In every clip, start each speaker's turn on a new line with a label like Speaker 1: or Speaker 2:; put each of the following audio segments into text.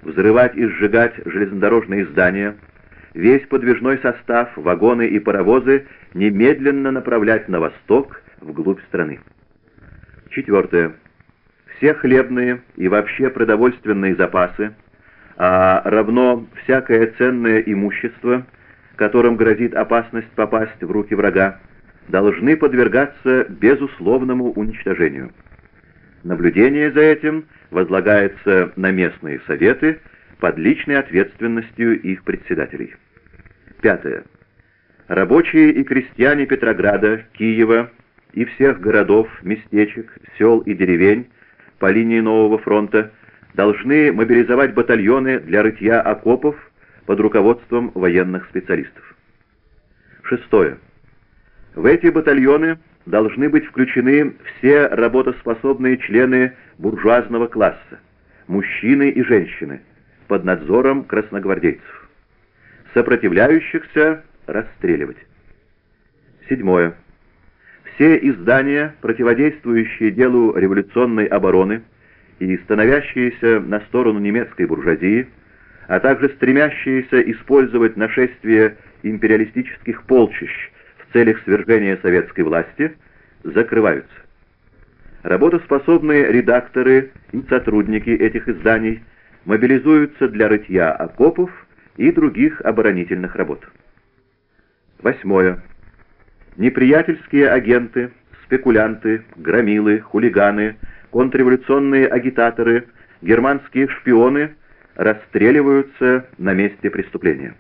Speaker 1: взрывать и сжигать железнодорожные здания, весь подвижной состав, вагоны и паровозы немедленно направлять на восток, вглубь страны. Четвертое. Все хлебные и вообще продовольственные запасы, а равно всякое ценное имущество, которым грозит опасность попасть в руки врага, должны подвергаться безусловному уничтожению. Наблюдение за этим возлагается на местные советы под личной ответственностью их председателей. Пятое. Рабочие и крестьяне Петрограда, Киева и всех городов, местечек, сел и деревень по линии нового фронта должны мобилизовать батальоны для рытья окопов под руководством военных специалистов. Шестое. В эти батальоны должны быть включены все работоспособные члены буржуазного класса, мужчины и женщины, под надзором красногвардейцев. Сопротивляющихся расстреливать. Седьмое. Все издания, противодействующие делу революционной обороны и становящиеся на сторону немецкой буржуазии, а также стремящиеся использовать нашествие империалистических полчищ в целях свержения советской власти, закрываются. Работоспособные редакторы и сотрудники этих изданий мобилизуются для рытья окопов и других оборонительных работ. Восьмое. Неприятельские агенты, спекулянты, громилы, хулиганы, контрреволюционные агитаторы, германские шпионы расстреливаются на месте преступления.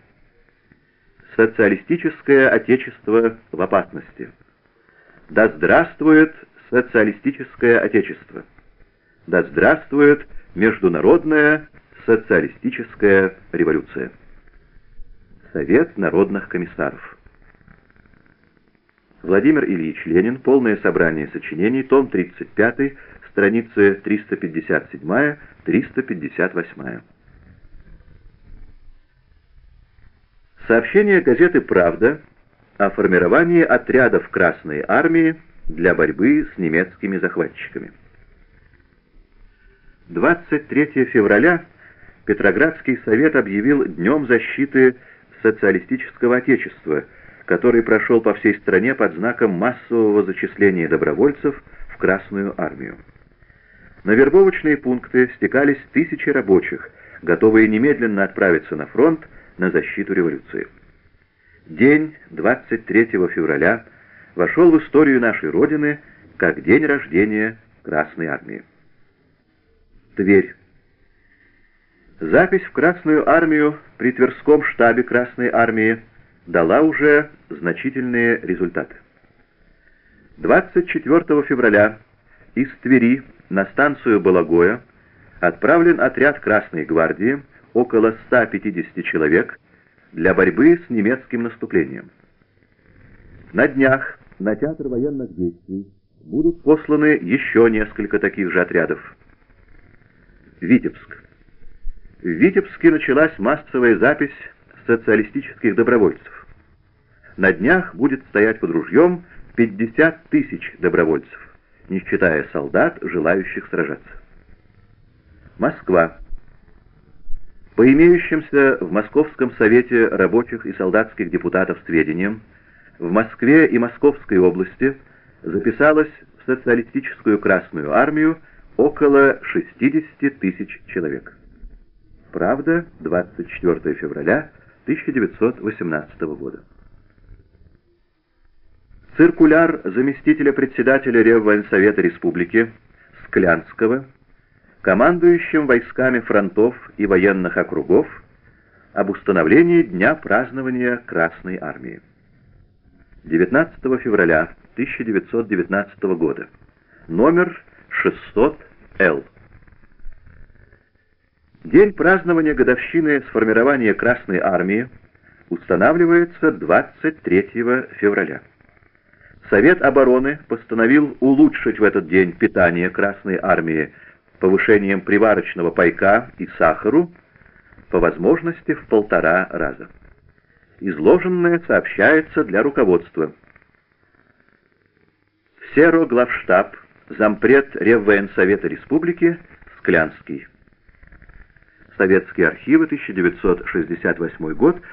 Speaker 1: Социалистическое отечество в опасности. Да здравствует социалистическое отечество! Да здравствует международная социалистическая революция! Совет народных комиссаров. Владимир Ильич Ленин. Полное собрание сочинений. Том 35. Страницы 357-358. Сообщение газеты «Правда» о формировании отрядов Красной Армии для борьбы с немецкими захватчиками. 23 февраля Петроградский совет объявил Днем защиты социалистического отечества, который прошел по всей стране под знаком массового зачисления добровольцев в Красную армию. На вербовочные пункты стекались тысячи рабочих, готовые немедленно отправиться на фронт на защиту революции. День 23 февраля вошел в историю нашей Родины как день рождения Красной армии. Тверь. Запись в Красную армию при Тверском штабе Красной армии дала уже значительные результаты. 24 февраля из Твери на станцию Балагоя отправлен отряд Красной гвардии, около 150 человек, для борьбы с немецким наступлением. На днях на театр военных действий будут посланы еще несколько таких же отрядов. Витебск. В Витебске началась массовая запись социалистических добровольцев. На днях будет стоять под ружьем 50 тысяч добровольцев, не считая солдат, желающих сражаться. Москва. По имеющимся в Московском совете рабочих и солдатских депутатов сведениям, в Москве и Московской области записалось в социалистическую Красную армию около 60 тысяч человек. Правда, 24 февраля 1918 года. Циркуляр заместителя председателя Реввоенсовета Республики Склянского, командующим войсками фронтов и военных округов, об установлении дня празднования Красной армии. 19 февраля 1919 года. Номер 600-Л. День празднования годовщины сформирования Красной армии устанавливается 23 февраля. Совет обороны постановил улучшить в этот день питание Красной армии повышением приварочного пайка и сахару по возможности в 1,5 раза. Изложенное сообщается для руководства. Серо главштаб, зампред Реввоенсовета Республики Склянский. Советские архивы, 1968 год,